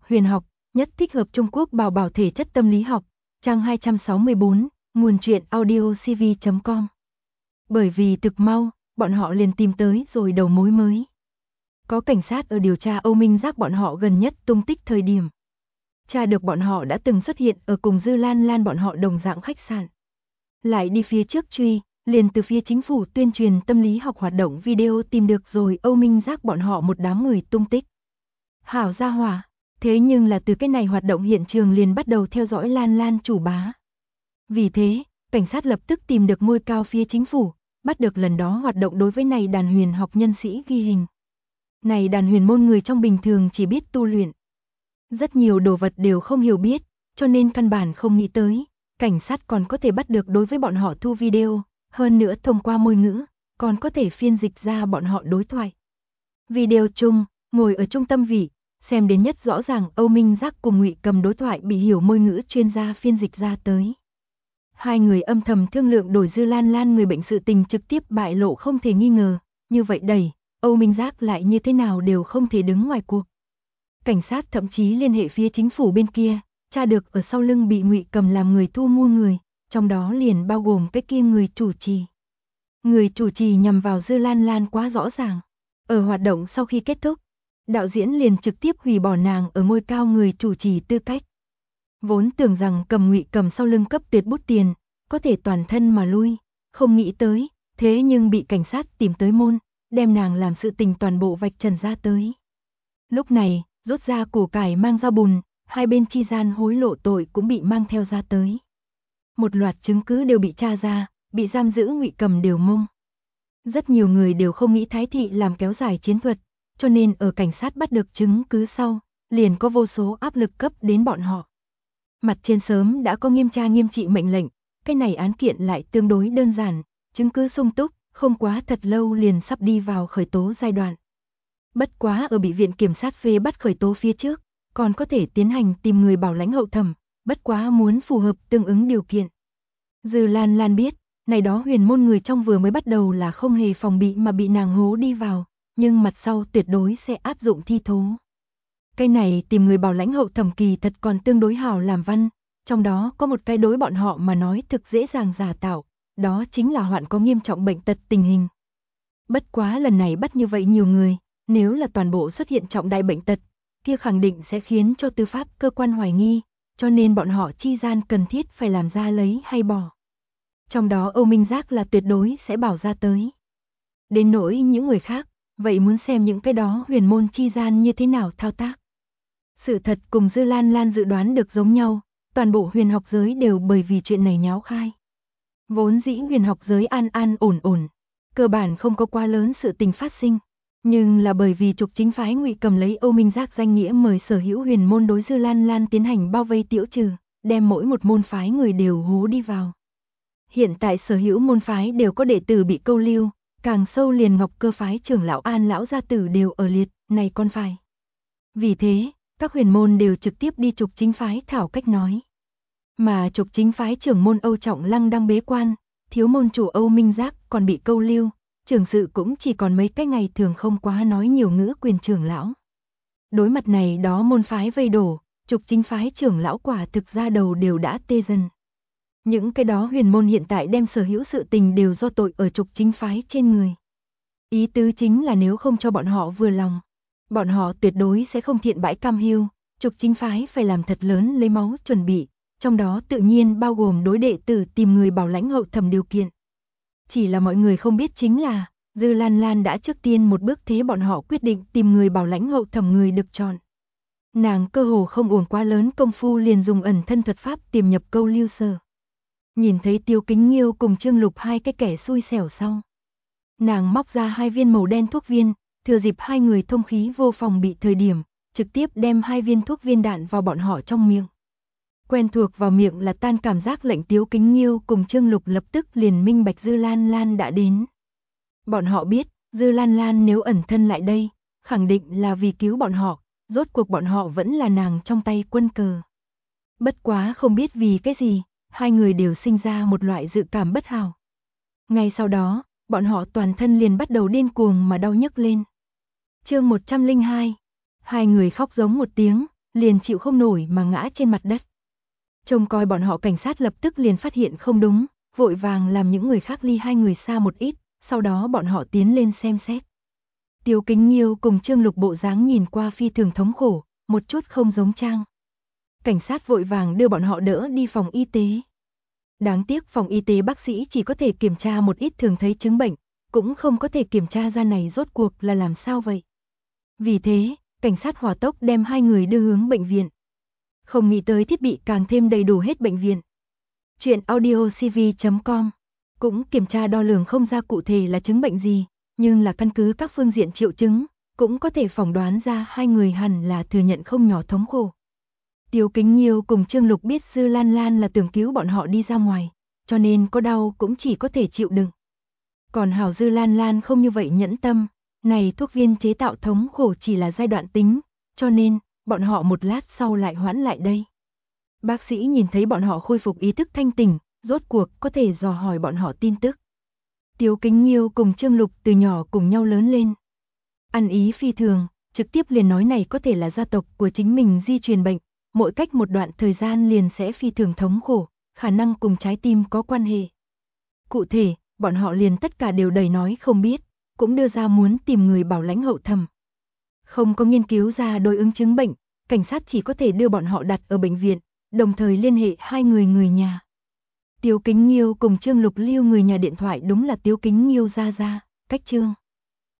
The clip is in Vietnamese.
huyền học, nhất thích hợp Trung Quốc bảo bảo thể chất tâm lý học, trang 264, nguồn truyện audiocv.com. Bởi vì thực mau, bọn họ liền tìm tới rồi đầu mối mới. Có cảnh sát ở điều tra Âu Minh Giác bọn họ gần nhất tung tích thời điểm. Tra được bọn họ đã từng xuất hiện ở cùng Dư Lan Lan bọn họ đồng dạng khách sạn. Lại đi phía trước truy, liền từ phía chính phủ tuyên truyền tâm lý học hoạt động video tìm được rồi Âu Minh Giác bọn họ một đám người tung tích. Hảo gia hỏa, thế nhưng là từ cái này hoạt động hiện trường liền bắt đầu theo dõi Lan Lan chủ bá. Vì thế, cảnh sát lập tức tìm được ngôi cao phía chính phủ, bắt được lần đó hoạt động đối với này đàn huyền học nhân sĩ ghi hình. Này đàn huyền môn người trong bình thường chỉ biết tu luyện. Rất nhiều đồ vật đều không hiểu biết, cho nên căn bản không nghĩ tới. Cảnh sát còn có thể bắt được đối với bọn họ thu video, hơn nữa thông qua môi ngữ, còn có thể phiên dịch ra bọn họ đối thoại. Video chung, ngồi ở trung tâm vị, xem đến nhất rõ ràng Âu Minh Giác cùng Ngụy Cầm đối thoại bị hiểu môi ngữ chuyên gia phiên dịch ra tới. Hai người âm thầm thương lượng đổi Dư Lan Lan người bệnh sự tình trực tiếp bại lộ không thể nghi ngờ, như vậy đẩy, Âu Minh Giác lại như thế nào đều không thể đứng ngoài cuộc. Cảnh sát thậm chí liên hệ phía chính phủ bên kia, tra được ở sau lưng bị Ngụy Cầm làm người thu mua người, trong đó liền bao gồm cái kia người chủ trì. Người chủ trì nhằm vào Dư Lan Lan quá rõ ràng. Ở hoạt động sau khi kết thúc, đạo diễn liền trực tiếp hủy bỏ nàng ở ngôi cao người chủ trì tư cách. Vốn tưởng rằng Ngụy Cầm sau lưng cấp tuyệt bút tiền, có thể toàn thân mà lui, không nghĩ tới, thế nhưng bị cảnh sát tìm tới môn, đem nàng làm sự tình toàn bộ vạch trần ra tới. Lúc này, rút ra củ cải mang dao bùn, hai bên chi gian hối lộ tội cũng bị mang theo ra tới. Một loạt chứng cứ đều bị tra ra, bị giam giữ Ngụy Cầm đều mông. Rất nhiều người đều không nghĩ Thái thị làm kéo dài chiến thuật, cho nên ở cảnh sát bắt được chứng cứ sau, liền có vô số áp lực cấp đến bọn họ. Mặt trên sớm đã có nghiêm tra nghiêm trị mệnh lệnh, cái này án kiện lại tương đối đơn giản, chứng cứ sung túc, không quá thật lâu liền sắp đi vào khởi tố giai đoạn. Bất quá ở bị viện kiểm sát phê bắt khởi tố phía trước, còn có thể tiến hành tìm người bảo lãnh hậu thẩm, bất quá muốn phù hợp tương ứng điều kiện. Dư Lan Lan biết, này đó huyền môn người trong vừa mới bắt đầu là không hề phòng bị mà bị nàng hố đi vào, nhưng mặt sau tuyệt đối sẽ áp dụng thi thố. Cái này tìm người bảo lãnh hậu thẩm kỳ thật còn tương đối hảo làm văn, trong đó có một cái đối bọn họ mà nói thực dễ dàng giả tạo, đó chính là hoạn có nghiêm trọng bệnh tật tình hình. Bất quá lần này bắt như vậy nhiều người, nếu là toàn bộ xuất hiện trọng đại bệnh tật, kia khẳng định sẽ khiến cho tư pháp cơ quan hoài nghi, cho nên bọn họ chi gian cần thiết phải làm ra lấy hay bỏ. Trong đó Âu Minh Giác là tuyệt đối sẽ bảo ra tới. Đến nỗi những người khác, vậy muốn xem những cái đó huyền môn chi gian như thế nào thao tác. Sự thật cùng Dư Lan Lan dự đoán được giống nhau, toàn bộ huyền học giới đều bởi vì chuyện này nháo khai. Vốn dĩ huyền học giới an an ổn ổn, cơ bản không có quá lớn sự tình phát sinh. Nhưng là bởi vì trục chính phái Ngụy Cầm lấy Âu Minh Giác danh nghĩa mời sở hữu huyền môn đối Dư Lan Lan tiến hành bao vây tiễu trừ, đem mỗi một môn phái người đều hố đi vào. Hiện tại sở hữu môn phái đều có đệ tử bị câu lưu, càng sâu liền Ngọc Cơ phái trưởng lão An lão gia tử đều ở liệt, này con phải. Vì thế, các huyền môn đều trực tiếp đi trục chính phái thảo cách nói. Mà trục chính phái trưởng môn Âu Trọng Lăng đang bế quan, thiếu môn chủ Âu Minh Giác còn bị câu lưu, trưởng sự cũng chỉ còn mấy cái ngày thường không quá nói nhiều ngữ quyền trưởng lão. Đối mặt này đó môn phái vây đổ, trục chính phái trưởng lão quả thực ra đầu đều đã tê dần. Những cái đó huyền môn hiện tại đem sở hữu sự tình đều do tội ở trục chính phái trên người. Ý tứ chính là nếu không cho bọn họ vừa lòng, bọn họ tuyệt đối sẽ không thiện bãi cam hiu, trục chính phái phải làm thật lớn lấy máu chuẩn bị, trong đó tự nhiên bao gồm đối đệ tử tìm người bảo lãnh hậu thẩm điều kiện. Chỉ là mọi người không biết chính là, Dư Lan Lan đã trước tiên một bước thế bọn họ quyết định tìm người bảo lãnh hậu thẩm người được chọn. Nàng cơ hồ không uổng quá lớn công phu liền dùng ẩn thân thuật pháp tìm nhập câu lưu sở. Nhìn thấy Tiêu Kính Nghiêu cùng Trương Lục hai cái kẻ xui xẻo sau. Nàng móc ra 2 viên màu đen thuốc viên, thừa dịp hai người thông khí vô phòng bị thời điểm, trực tiếp đem 2 viên thuốc viên đạn vào bọn họ trong miệng. Quen thuộc vào miệng là tan cảm giác lệnh Tiêu Kính Nghiêu cùng Trương Lục lập tức liền minh bạch Dư Lan Lan đã đến. Bọn họ biết, Dư Lan Lan nếu ẩn thân lại đây, khẳng định là vì cứu bọn họ, rốt cuộc bọn họ vẫn là nàng trong tay quân cờ. Bất quá không biết vì cái gì, hai người đều sinh ra một loại dự cảm bất hảo. Ngay sau đó, bọn họ toàn thân liền bắt đầu điên cuồng mà đau nhức lên. Chương 102. Hai người khóc giống một tiếng, liền chịu không nổi mà ngã trên mặt đất. Trông coi bọn họ cảnh sát lập tức liền phát hiện không đúng, vội vàng làm những người khác ly hai người xa một ít, sau đó bọn họ tiến lên xem xét. Tiêu Kính Nghiêu cùng Trương Lục bộ dáng nhìn qua phi thường thống khổ, một chút không giống Trang. Cảnh sát vội vàng đưa bọn họ đỡ đi phòng y tế. Đáng tiếc phòng y tế bác sĩ chỉ có thể kiểm tra một ít thường thấy chứng bệnh, cũng không có thể kiểm tra ra này rốt cuộc là làm sao vậy. Vì thế, cảnh sát hỏa tốc đem hai người đưa hướng bệnh viện. Không nghĩ tới thiết bị càng thêm đầy đủ hết bệnh viện. Chuyện audiocv.com cũng kiểm tra đo lường không ra cụ thể là chứng bệnh gì, nhưng là căn cứ các phương diện triệu chứng, cũng có thể phỏng đoán ra hai người hẳn là thừa nhận không nhỏ thống khổ. Tiêu Kính Nghiêu cùng Trương Lục biết Dư Lan Lan là tưởng cứu bọn họ đi ra ngoài, cho nên có đau cũng chỉ có thể chịu đựng. Còn hảo Dư Lan Lan không như vậy nhẫn tâm, này thuốc viên chế tạo thống khổ chỉ là giai đoạn tính, cho nên bọn họ một lát sau lại hoãn lại đây. Bác sĩ nhìn thấy bọn họ khôi phục ý thức thanh tỉnh, rốt cuộc có thể dò hỏi bọn họ tin tức. Tiêu Kính Nghiêu cùng Trương Lục từ nhỏ cùng nhau lớn lên. Ăn ý phi thường, trực tiếp liền nói này có thể là gia tộc của chính mình di truyền bệnh, mỗi cách một đoạn thời gian liền sẽ phi thường thống khổ, khả năng cùng trái tim có quan hệ. Cụ thể, bọn họ liền tất cả đều đầy nói không biết, cũng đưa ra muốn tìm người bảo lãnh hậu thẩm. Không có nghiên cứu ra đối ứng chứng bệnh, cảnh sát chỉ có thể đưa bọn họ đặt ở bệnh viện, đồng thời liên hệ hai người nhà. Tiêu Kính Nghiêu cùng Trương Lục lưu người nhà điện thoại đúng là Tiêu Kính Nghiêu ra, cách Trương